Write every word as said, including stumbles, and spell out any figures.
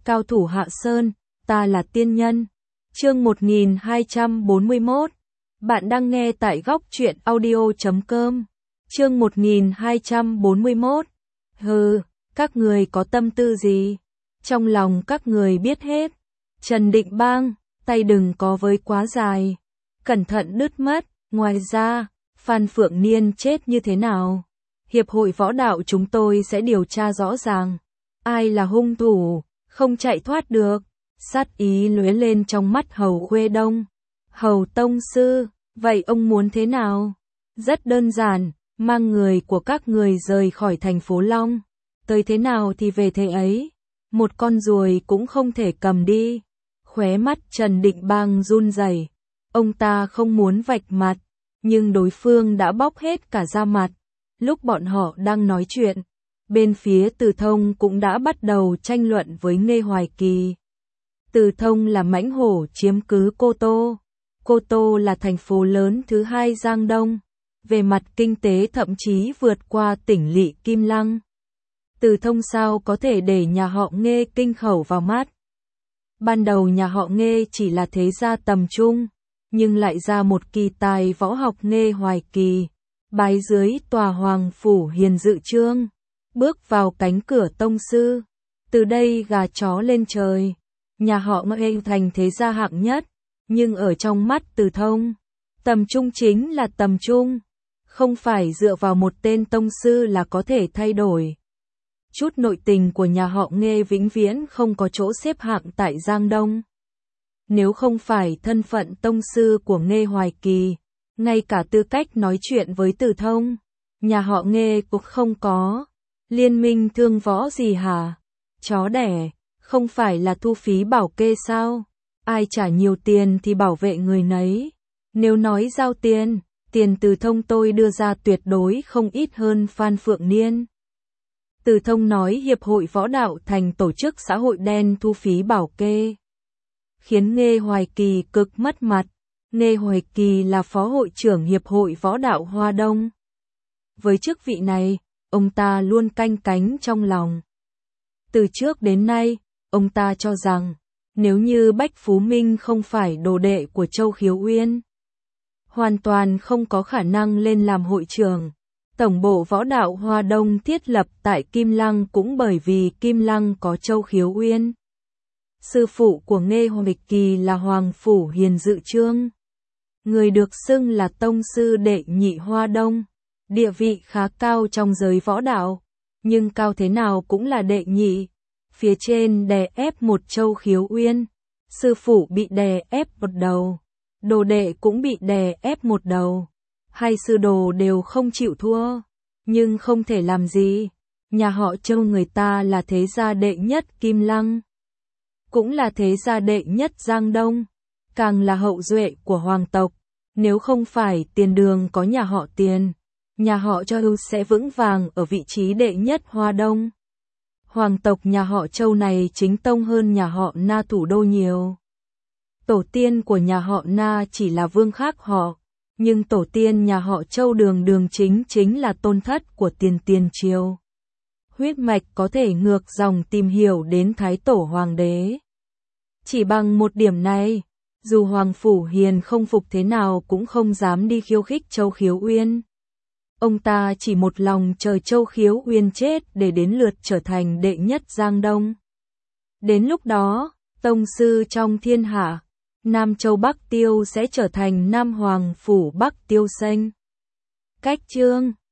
cao thủ Hạ Sơn, ta là tiên nhân. Chương một nghìn hai trăm bốn mươi mốt. Bạn đang nghe tại góc truyện audio chấm com. Chương một nghìn hai trăm bốn mươi mốt. Hừ, các người có tâm tư gì? Trong lòng các người biết hết. Trần Định Bang, tay đừng có với quá dài. Cẩn thận đứt mất. Ngoài ra, Phan Phượng Niên chết như thế nào? Hiệp hội võ đạo chúng tôi sẽ điều tra rõ ràng. Ai là hung thủ, không chạy thoát được. Sát ý lóe lên trong mắt Hầu Khuê Đông. Hầu Tông Sư, vậy ông muốn thế nào? Rất đơn giản, mang người của các người rời khỏi thành phố Long. Tới thế nào thì về thế ấy. Một con ruồi cũng không thể cầm đi. Khóe mắt Trần Định Bang run rẩy. Ông ta không muốn vạch mặt, nhưng đối phương đã bóc hết cả da mặt. Lúc bọn họ đang nói chuyện, bên phía Từ Thông cũng đã bắt đầu tranh luận với Nghê Hoài Kỳ. Từ Thông là mãnh hổ chiếm cứ Cô Tô. Cô Tô là thành phố lớn thứ hai Giang Đông. Về mặt kinh tế thậm chí vượt qua tỉnh lỵ Kim Lăng. Từ Thông sao có thể để nhà họ Nghê kinh khẩu vào mắt. Ban đầu nhà họ Nghê chỉ là thế gia tầm trung, nhưng lại ra một kỳ tài võ học Nghê Hoài Kỳ, bái dưới tòa Hoàng Phủ Hiền Dự Trương, bước vào cánh cửa tông sư. Từ đây gà chó lên trời, nhà họ Nghê thành thế gia hạng nhất, nhưng ở trong mắt Từ Thông, tầm trung chính là tầm trung, không phải dựa vào một tên tông sư là có thể thay đổi. Chút nội tình của nhà họ Nghê vĩnh viễn không có chỗ xếp hạng tại Giang Đông. Nếu không phải thân phận tông sư của Nghê Hoài Kỳ, ngay cả tư cách nói chuyện với Từ Thông, nhà họ Nghê cũng không có. Liên minh thương võ gì hả? Chó đẻ, không phải là thu phí bảo kê sao? Ai trả nhiều tiền thì bảo vệ người nấy. Nếu nói giao tiền, tiền Từ Thông tôi đưa ra tuyệt đối không ít hơn Phan Phượng Niên. Từ Thông nói Hiệp hội Võ đạo thành tổ chức xã hội đen thu phí bảo kê, khiến Nghê Hoài Kỳ cực mất mặt. Nghê Hoài Kỳ là phó hội trưởng Hiệp hội Võ đạo Hoa Đông. Với chức vị này, ông ta luôn canh cánh trong lòng. Từ trước đến nay, ông ta cho rằng, nếu như Bách Phú Minh không phải đồ đệ của Châu Khiếu Uyên, hoàn toàn không có khả năng lên làm hội trưởng. Tổng bộ Võ đạo Hoa Đông thiết lập tại Kim Lăng cũng bởi vì Kim Lăng có Châu Khiếu Uyên. Sư phụ của Nghê Hoài Kỳ là Hoàng Phủ Hiền Dự Trương, người được xưng là tông sư đệ nhị Hoa Đông, địa vị khá cao trong giới võ đạo, nhưng cao thế nào cũng là đệ nhị. Phía trên đè ép một Châu Khiếu Uyên, sư phụ bị đè ép một đầu, đồ đệ cũng bị đè ép một đầu. Hai sư đồ đều không chịu thua, nhưng không thể làm gì. Nhà họ Châu người ta là thế gia đệ nhất Kim Lăng, cũng là thế gia đệ nhất Giang Đông, càng là hậu duệ của hoàng tộc. Nếu không phải tiền đường có nhà họ Tiền, nhà họ Châu sẽ vững vàng ở vị trí đệ nhất Hoa Đông. Hoàng tộc nhà họ Châu này chính tông hơn nhà họ Na thủ đô nhiều. Tổ tiên của nhà họ Na chỉ là vương khác họ, nhưng tổ tiên nhà họ Châu đường đường chính chính là tôn thất của tiền tiền triều. Huyết mạch có thể ngược dòng tìm hiểu đến Thái Tổ Hoàng đế. Chỉ bằng một điểm này, dù Hoàng Phủ Hiền không phục thế nào cũng không dám đi khiêu khích Châu Khiếu Uyên. Ông ta chỉ một lòng chờ Châu Khiếu Uyên chết để đến lượt trở thành đệ nhất Giang Đông. Đến lúc đó, tông sư trong thiên hạ, Nam Châu Bắc Tiêu sẽ trở thành Nam Hoàng Phủ Bắc Tiêu Xanh. Cách chương